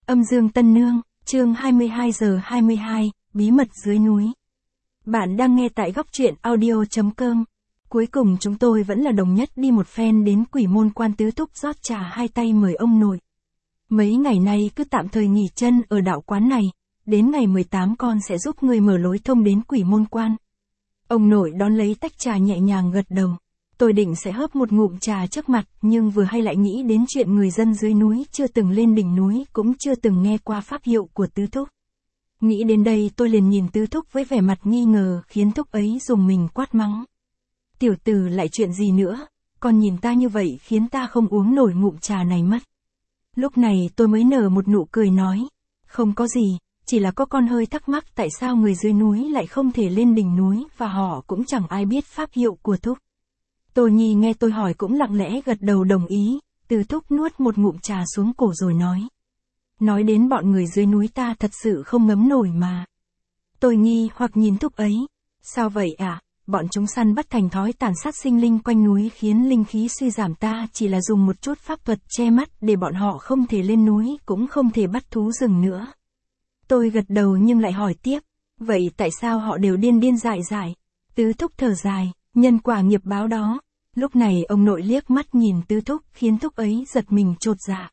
Âm Dương Tân Nương, chương 22:22, bí mật dưới núi. Bạn đang nghe tại góc truyện audio.com. Cuối cùng chúng tôi vẫn là đồng nhất đi một phen đến Quỷ Môn Quan Tứ Thúc rót trà hai tay mời ông nội. Mấy ngày nay cứ tạm thời nghỉ chân ở đạo quán này, đến ngày 18 con sẽ giúp người mở lối thông đến Quỷ Môn Quan. Ông nội đón lấy tách trà nhẹ nhàng gật đầu. Tôi định sẽ hớp một ngụm trà trước mặt, nhưng vừa hay lại nghĩ đến chuyện người dân dưới núi chưa từng lên đỉnh núi cũng chưa từng nghe qua pháp hiệu của Tứ Thúc. Nghĩ đến đây tôi liền nhìn Tứ Thúc với vẻ mặt nghi ngờ khiến Thúc ấy dùng mình quát mắng. Tiểu tử lại chuyện gì nữa, con nhìn ta như vậy khiến ta không uống nổi ngụm trà này mất. Lúc này tôi mới nở một nụ cười nói, không có gì, chỉ là có con hơi thắc mắc tại sao người dưới núi lại không thể lên đỉnh núi và họ cũng chẳng ai biết pháp hiệu của Thúc. Tô Nhi nghe tôi hỏi cũng lặng lẽ gật đầu đồng ý, Tứ Thúc nuốt một ngụm trà xuống cổ rồi nói. Nói đến bọn người dưới núi ta thật sự không ngấm nổi mà. Tôi nghi hoặc nhìn Thúc ấy. Sao vậy ạ? Bọn chúng săn bắt thành thói tàn sát sinh linh quanh núi khiến linh khí suy giảm, ta chỉ là dùng một chút pháp thuật che mắt để bọn họ không thể lên núi cũng không thể bắt thú rừng nữa. Tôi gật đầu nhưng lại hỏi tiếp. Vậy tại sao họ đều điên điên dại dại? Tứ Thúc thở dài. Nhân quả nghiệp báo đó. Lúc này ông nội liếc mắt nhìn Tứ Thúc khiến Thúc ấy giật mình chột dạ.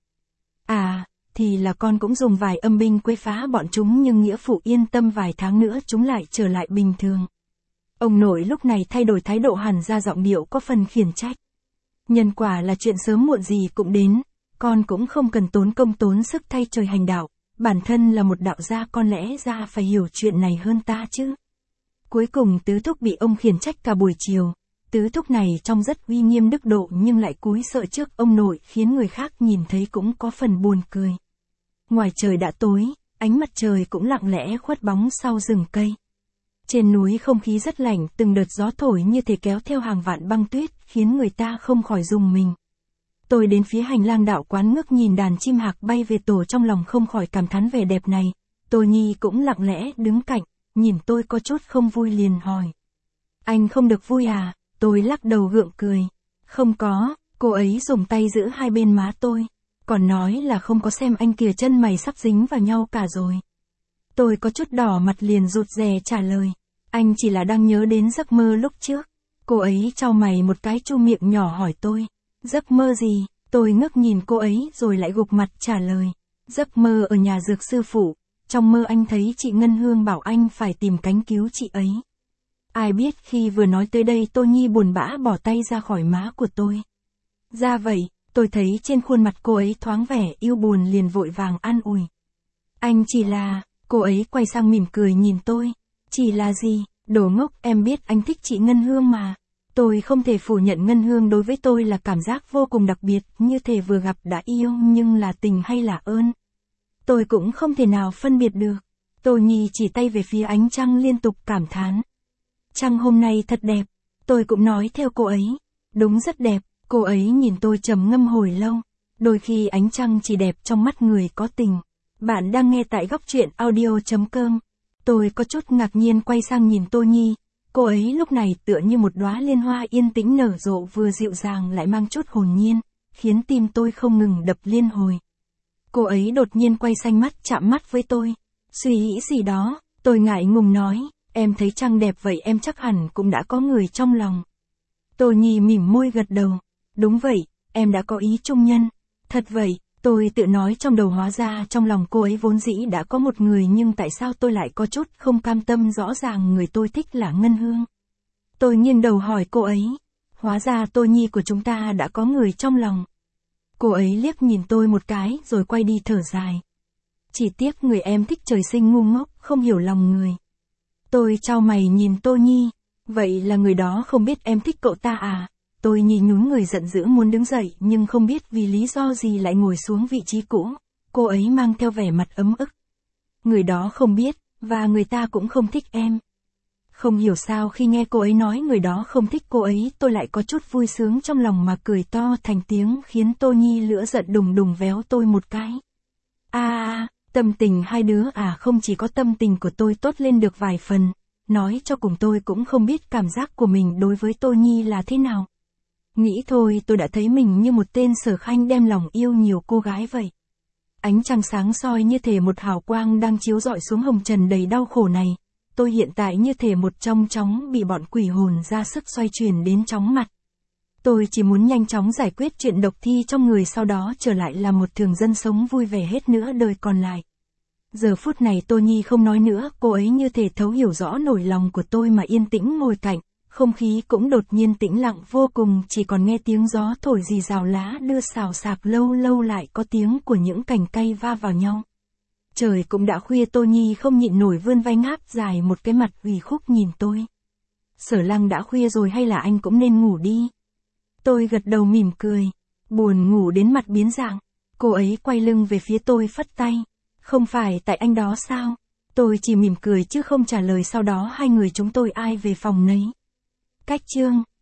À, thì là con cũng dùng vài âm binh quấy phá bọn chúng nhưng nghĩa phụ yên tâm vài tháng nữa chúng lại trở lại bình thường. Ông nội lúc này thay đổi thái độ hẳn ra giọng điệu có phần khiển trách. Nhân quả là chuyện sớm muộn gì cũng đến, con cũng không cần tốn công tốn sức thay trời hành đạo, bản thân là một đạo gia con lẽ ra phải hiểu chuyện này hơn ta chứ. Cuối cùng Tứ Thúc bị ông khiển trách cả buổi chiều. Tứ Thúc này trông rất uy nghiêm đức độ nhưng lại cúi sợ trước ông nội khiến người khác nhìn thấy cũng có phần buồn cười. Ngoài trời đã tối, ánh mặt trời cũng lặng lẽ khuất bóng sau rừng cây. Trên núi không khí rất lạnh, từng đợt gió thổi như thể kéo theo hàng vạn băng tuyết khiến người ta không khỏi rùng mình. Tôi đến phía hành lang đạo quán ngước nhìn đàn chim hạc bay về tổ trong lòng không khỏi cảm thán vẻ đẹp này. Tô Nhi cũng lặng lẽ đứng cạnh, nhìn tôi có chút không vui liền hỏi. Anh không được vui à? Tôi lắc đầu gượng cười. Không có, cô ấy dùng tay giữ hai bên má tôi. Còn nói là không có xem anh kìa, chân mày sắp dính vào nhau cả rồi. Tôi có chút đỏ mặt liền rụt rè trả lời. Anh chỉ là đang nhớ đến giấc mơ lúc trước. Cô ấy chau mày một cái chu miệng nhỏ hỏi tôi. Giấc mơ gì? Tôi ngước nhìn cô ấy rồi lại gục mặt trả lời. Giấc mơ ở nhà dược sư phụ. Trong mơ anh thấy chị Ngân Hương bảo anh phải tìm cánh cứu chị ấy. Ai biết khi vừa nói tới đây Tô Nhi buồn bã bỏ tay ra khỏi má của tôi. Ra vậy, tôi thấy trên khuôn mặt cô ấy thoáng vẻ yêu buồn liền vội vàng an ủi. Anh chỉ là, cô ấy quay sang mỉm cười nhìn tôi. Chỉ là gì, đồ ngốc, em biết anh thích chị Ngân Hương mà. Tôi không thể phủ nhận Ngân Hương đối với tôi là cảm giác vô cùng đặc biệt, như thể vừa gặp đã yêu nhưng là tình hay là ơn. Tôi cũng không thể nào phân biệt được. Tô Nhi chỉ tay về phía ánh trăng liên tục cảm thán. Trăng hôm nay thật đẹp. Tôi cũng nói theo cô ấy. Đúng rất đẹp. Cô ấy nhìn tôi trầm ngâm hồi lâu. Đôi khi ánh trăng chỉ đẹp trong mắt người có tình. Bạn đang nghe tại góc truyện audio.com. Tôi có chút ngạc nhiên quay sang nhìn Tô Nhi. Cô ấy lúc này tựa như một đóa liên hoa yên tĩnh nở rộ vừa dịu dàng lại mang chút hồn nhiên, khiến tim tôi không ngừng đập liên hồi. Cô ấy đột nhiên quay xanh mắt chạm mắt với tôi. Suy nghĩ gì đó, tôi ngại ngùng nói. Em thấy trăng đẹp vậy em chắc hẳn cũng đã có người trong lòng. Tô Nhi mỉm môi gật đầu. Đúng vậy, em đã có ý chung nhân. Thật vậy, tôi tự nói trong đầu, hóa ra trong lòng cô ấy vốn dĩ đã có một người nhưng tại sao tôi lại có chút không cam tâm, rõ ràng người tôi thích là Ngân Hương. Tôi nghiêng đầu hỏi cô ấy. Hóa ra Tô Nhi của chúng ta đã có người trong lòng. Cô ấy liếc nhìn tôi một cái rồi quay đi thở dài. Chỉ tiếc người em thích trời sinh ngu ngốc, không hiểu lòng người. Tôi chau mày nhìn Tô Nhi. Vậy là người đó không biết em thích cậu ta à? Tô Nhi nhún người giận dữ muốn đứng dậy nhưng không biết vì lý do gì lại ngồi xuống vị trí cũ. Cô ấy mang theo vẻ mặt ấm ức. Người đó không biết, và người ta cũng không thích em. Không hiểu sao khi nghe cô ấy nói người đó không thích cô ấy tôi lại có chút vui sướng trong lòng mà cười to thành tiếng khiến Tô Nhi lửa giận đùng đùng véo tôi một cái. Tâm tình hai đứa à? Không chỉ có tâm tình của tôi tốt lên được vài phần, nói cho cùng tôi cũng không biết cảm giác của mình đối với Tô Nhi là thế nào. Nghĩ thôi tôi đã thấy mình như một tên sở khanh đem lòng yêu nhiều cô gái vậy. Ánh trăng sáng soi như thể một hào quang đang chiếu rọi xuống hồng trần đầy đau khổ này. Tôi hiện tại như thể một trong chóng bị bọn quỷ hồn ra sức xoay chuyển đến chóng mặt. Tôi chỉ muốn nhanh chóng giải quyết chuyện độc thi trong người, sau đó trở lại là một thường dân sống vui vẻ hết nửa đời còn lại. Giờ phút này Tô Nhi không nói nữa, cô ấy như thể thấu hiểu rõ nỗi lòng của tôi mà yên tĩnh ngồi cạnh. Không khí cũng đột nhiên tĩnh lặng vô cùng, chỉ còn nghe tiếng gió thổi rì rào lá đưa xào xạc, lâu lâu lại có tiếng của những cành cây va vào nhau. Trời cũng đã khuya, Tô Nhi không nhịn nổi vươn vai ngáp dài một cái mặt ủy khúc nhìn tôi. Sở Lăng, đã khuya rồi hay là anh cũng nên ngủ đi? Tôi gật đầu mỉm cười. Buồn ngủ đến mặt biến dạng. Cô ấy quay lưng về phía tôi phất tay. Không phải tại anh đó sao? Tôi chỉ mỉm cười chứ không trả lời, sau đó hai người chúng tôi ai về phòng nấy. Cách chương